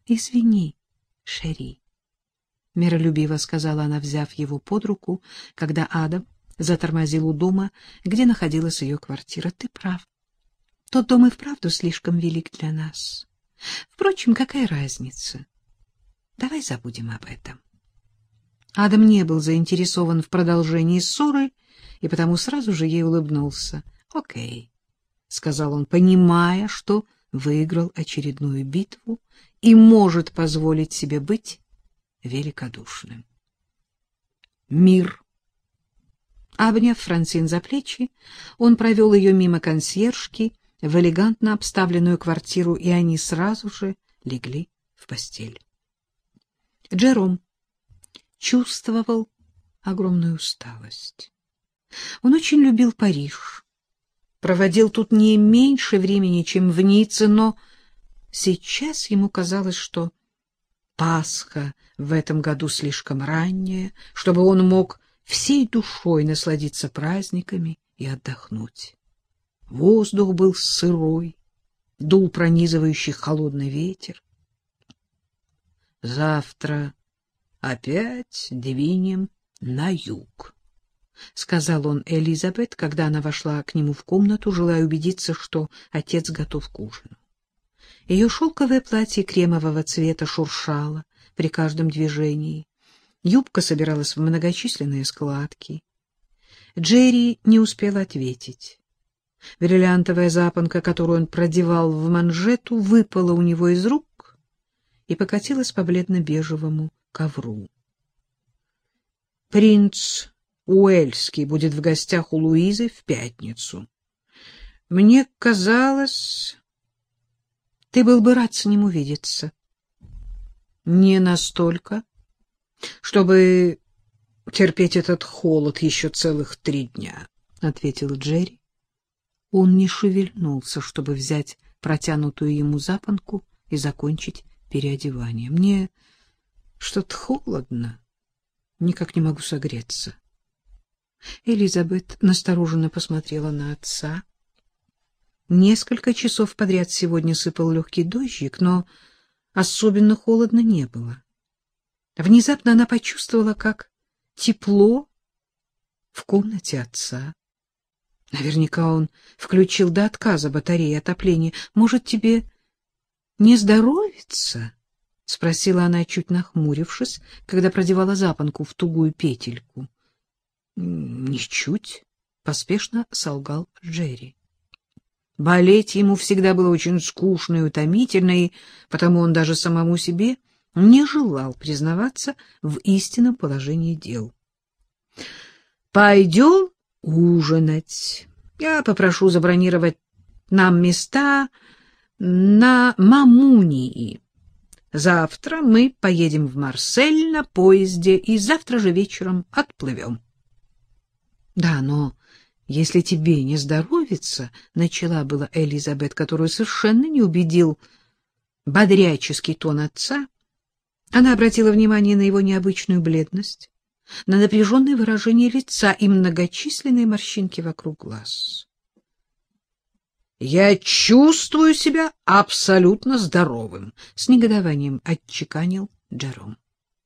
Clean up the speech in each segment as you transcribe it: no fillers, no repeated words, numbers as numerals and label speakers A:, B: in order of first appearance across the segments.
A: — Извини, Шерри, — миролюбиво сказала она, взяв его под руку, когда Адам затормозил у дома, где находилась ее квартира. — Ты прав. Тот дом и вправду слишком велик для нас. Впрочем, какая разница? Давай забудем об этом. Адам не был заинтересован в продолжении ссоры, и потому сразу же ей улыбнулся. — Окей, — сказал он, понимая, что выиграл очередную битву и может позволить себе быть великодушным. Мир. Обняв Франсин за плечи, он провел ее мимо консьержки в элегантно обставленную квартиру, и они сразу же легли в постель. Джером чувствовал огромную усталость. Он очень любил Париж, проводил тут не меньше времени, чем в Ницце, но сейчас ему казалось, что Пасха в этом году слишком ранняя, чтобы он мог всей душой насладиться праздниками и отдохнуть. Воздух был сырой, дул пронизывающий холодный ветер. Завтра опять двинем на юг, — сказал он Элизабет, когда она вошла к нему в комнату, желая убедиться, что отец готов к ужину. Ее шелковое платье кремового цвета шуршало при каждом движении. Юбка собиралась в многочисленные складки. Джерри не успел ответить. Бриллиантовая запонка, которую он продевал в манжету, выпала у него из рук и покатилась по бледно-бежевому ковру. Принц Уэльский будет в гостях у Луизы в пятницу. Мне казалось, ты был бы рад с ним увидеться. Не настолько, чтобы терпеть этот холод еще целых 3 дня, — ответил Джерри. Он не шевельнулся, чтобы взять протянутую ему запонку и закончить переодевание. Мне что-то холодно, никак не могу согреться. Элизабет настороженно посмотрела на отца. Несколько часов подряд сегодня сыпал легкий дождик, но особенно холодно не было. Внезапно она почувствовала, как тепло в комнате отца. Наверняка он включил до отказа батареи отопления. — Может, тебе не здоровится? — спросила она, чуть нахмурившись, когда продевала запонку в тугую петельку. — Ничуть, — поспешно солгал Джерри. Болеть ему всегда было очень скучно и утомительно, и потому он даже самому себе не желал признаваться в истинном положении дел. — Пойдем ужинать. Я попрошу забронировать нам места на Мамунии. Завтра мы поедем в Марсель на поезде и завтра же вечером отплывем. — Да, но если тебе не здоровится, — начала была Элизабет, которую совершенно не убедил бодряческий тон отца. Она обратила внимание на его необычную бледность, на напряженное выражение лица и многочисленные морщинки вокруг глаз. — Я чувствую себя абсолютно здоровым, — с негодованием отчеканил Джером.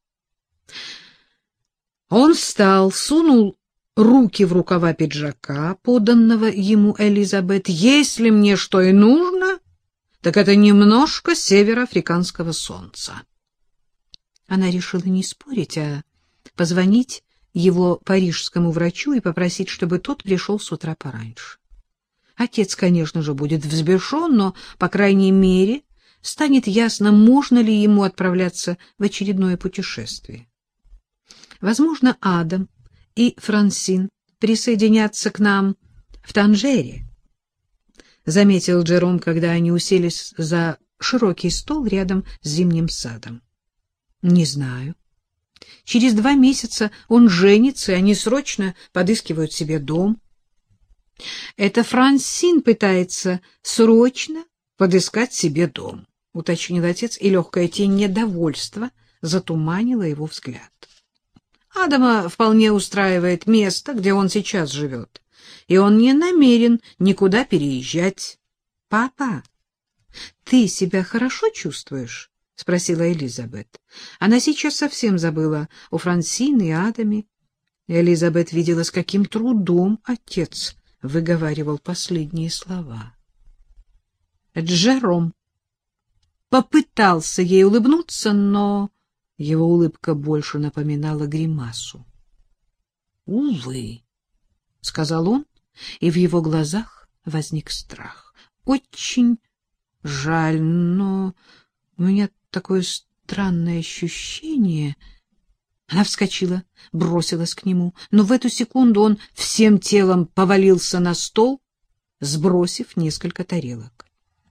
A: Он встал, сунул руки в рукава пиджака, поданного ему Элизабет. — Если мне что и нужно, так это немножко североафриканского солнца. Она решила не спорить, а позвонить его парижскому врачу и попросить, чтобы тот пришел с утра пораньше. Отец, конечно же, будет взбешен, но, по крайней мере, станет ясно, можно ли ему отправляться в очередное путешествие. Возможно, Адам и Франсин присоединятся к нам в Танжере, — заметил Джером, когда они уселись за широкий стол рядом с зимним садом. — Не знаю. Через 2 месяца он женится, и они срочно подыскивают себе дом. Это Франсин пытается срочно подыскать себе дом, — уточнил отец, и легкая тень недовольства затуманила его взгляд. Адама вполне устраивает место, где он сейчас живет, и он не намерен никуда переезжать. — Папа, ты себя хорошо чувствуешь? — спросила Элизабет. Она сейчас совсем забыла о Франсин и Адаме. Элизабет видела, с каким трудом отец выговаривал последние слова. Джером попытался ей улыбнуться, но его улыбка больше напоминала гримасу. — Увы, — сказал он, и в его глазах возник страх. — Очень жаль, но у меня такое странное ощущение. Она вскочила, бросилась к нему, но в эту секунду он всем телом повалился на стол, сбросив несколько тарелок.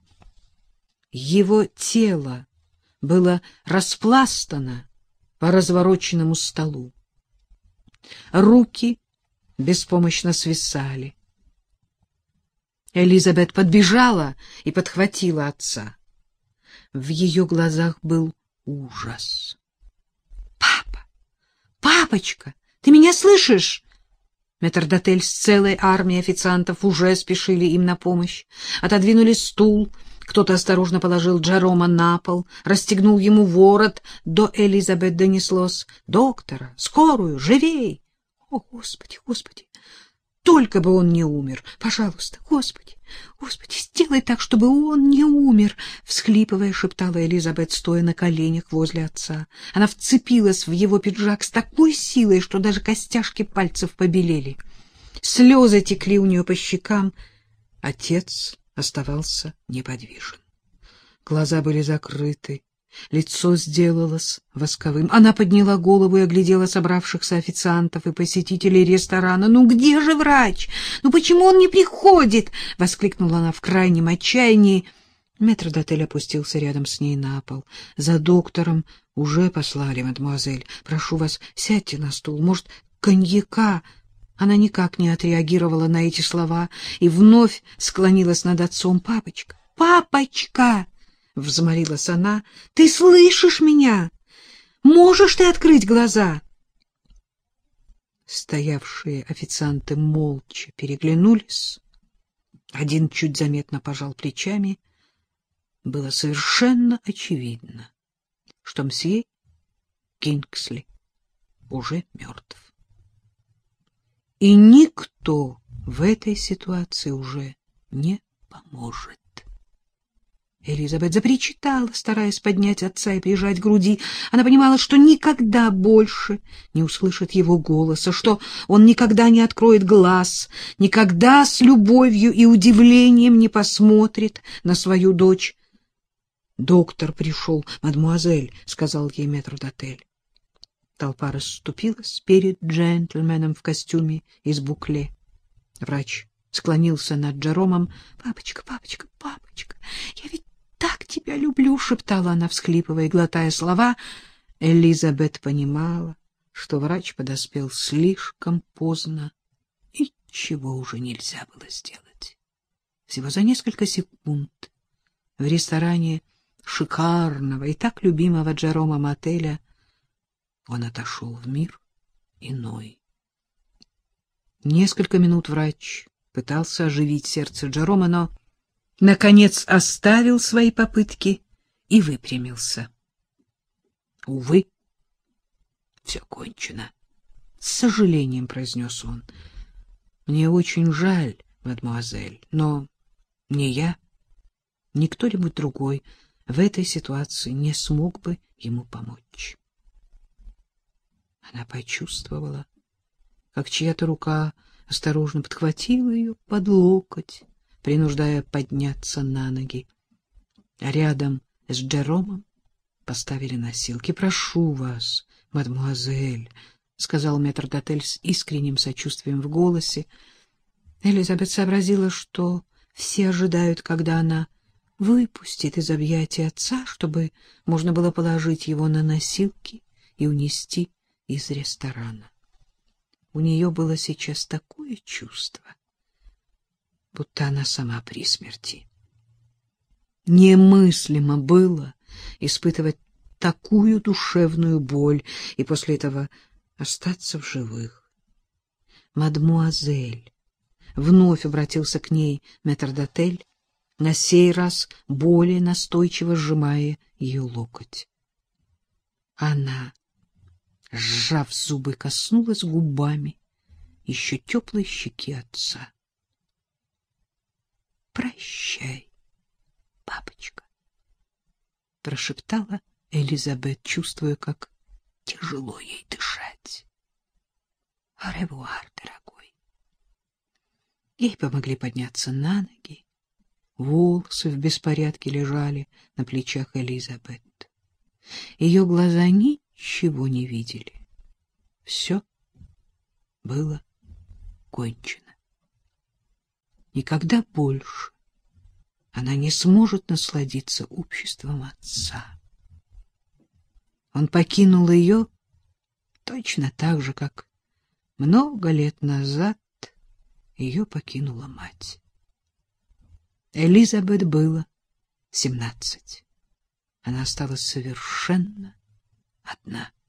A: Его тело было распластано по развороченному столу. Руки беспомощно свисали. Элизабет подбежала и подхватила отца. В ее глазах был ужас. — Папа! Папочка! Ты меня слышишь? Метрдотель с целой армией официантов уже спешили им на помощь. Отодвинули стул. Кто-то осторожно положил Джерома на пол, расстегнул ему ворот. До Элизабет донеслось: «Доктора! Скорую! Живей!» «О, Господи, Господи! Только бы он не умер! Пожалуйста, Господи! Господи, сделай так, чтобы он не умер!» Всхлипывая, шептала Элизабет, стоя на коленях возле отца. Она вцепилась в его пиджак с такой силой, что даже костяшки пальцев побелели. Слезы текли у нее по щекам. Отец оставался неподвижен. Глаза были закрыты, лицо сделалось восковым. Она подняла голову и оглядела собравшихся официантов и посетителей ресторана. «Ну где же врач? Ну почему он не приходит?» — воскликнула она в крайнем отчаянии. Метрдотель опустился рядом с ней на пол. «За доктором уже послали, мадемуазель. Прошу вас, сядьте на стул. Может, коньяка?» Она никак не отреагировала на эти слова и вновь склонилась над отцом. «Папочка! Папочка!» — взмолилась она. — Ты слышишь меня? Можешь ты открыть глаза? Стоявшие официанты молча переглянулись. Один чуть заметно пожал плечами. Было совершенно очевидно, что мсье Кингсли уже мертв. И никто в этой ситуации уже не поможет. Элизабет запричитала, стараясь поднять отца и прижать к груди. Она понимала, что никогда больше не услышит его голоса, что он никогда не откроет глаз, никогда с любовью и удивлением не посмотрит на свою дочь. — Доктор пришел, мадемуазель, — сказал ей метрдотель. Толпа расступилась перед джентльменом в костюме из букле. Врач склонился над Джеромом. — Папочка, папочка, папочка, я ведь так тебя люблю, — шептала она, всхлипывая и глотая слова. Элизабет понимала, что врач подоспел слишком поздно, и ничего уже нельзя было сделать. Всего за несколько секунд в ресторане шикарного и так любимого Джеромом отеля он отошел в мир иной. Несколько минут врач пытался оживить сердце Джерома, но, наконец, оставил свои попытки и выпрямился. — Увы, все кончено, — с сожалением произнес он. — Мне очень жаль, мадемуазель, но ни я, ни кто-нибудь другой в этой ситуации не смог бы ему помочь. Она почувствовала, как чья-то рука осторожно подхватила ее под локоть, принуждая подняться на ноги. Рядом с Джеромом поставили носилки. — Прошу вас, мадемуазель, — сказал метрдотель с искренним сочувствием в голосе. Элизабет сообразила, что все ожидают, когда она выпустит из объятий отца, чтобы можно было положить его на носилки и унести из ресторана. У нее было сейчас такое чувство, будто она сама при смерти. Немыслимо было испытывать такую душевную боль и после этого остаться в живых. — Мадемуазель, — вновь обратился к ней метрдотель, на сей раз более настойчиво сжимая ее локоть. Она, сжав зубы, коснулась губами еще теплой щеки отца. — Прощай, папочка, — прошептала Элизабет, чувствуя, как тяжело ей дышать. — Оревуар, дорогой. Ей помогли подняться на ноги. Волосы в беспорядке лежали на плечах Элизабет. Ее глаза ничего не видели. Все было кончено. Никогда больше она не сможет насладиться обществом отца. Он покинул ее точно так же, как много лет назад ее покинула мать. Элизабет было 17. Она осталась совершенно одна.